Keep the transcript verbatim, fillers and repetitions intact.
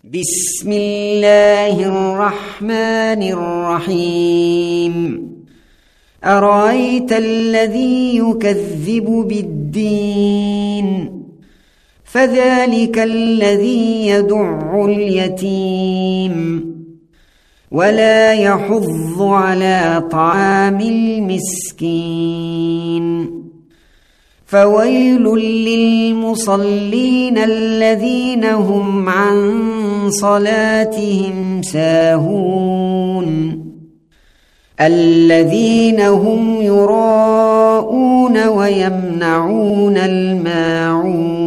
بسم الله الرحمن الرحيم أرأيت الذي يكذب بالدين فذلك الذي يدع اليتيم ولا يحض على طعام المسكين فويل للمصلين الذين هم عن صلاتهم ساهون الذين هم يراءون ويمنعون الماعون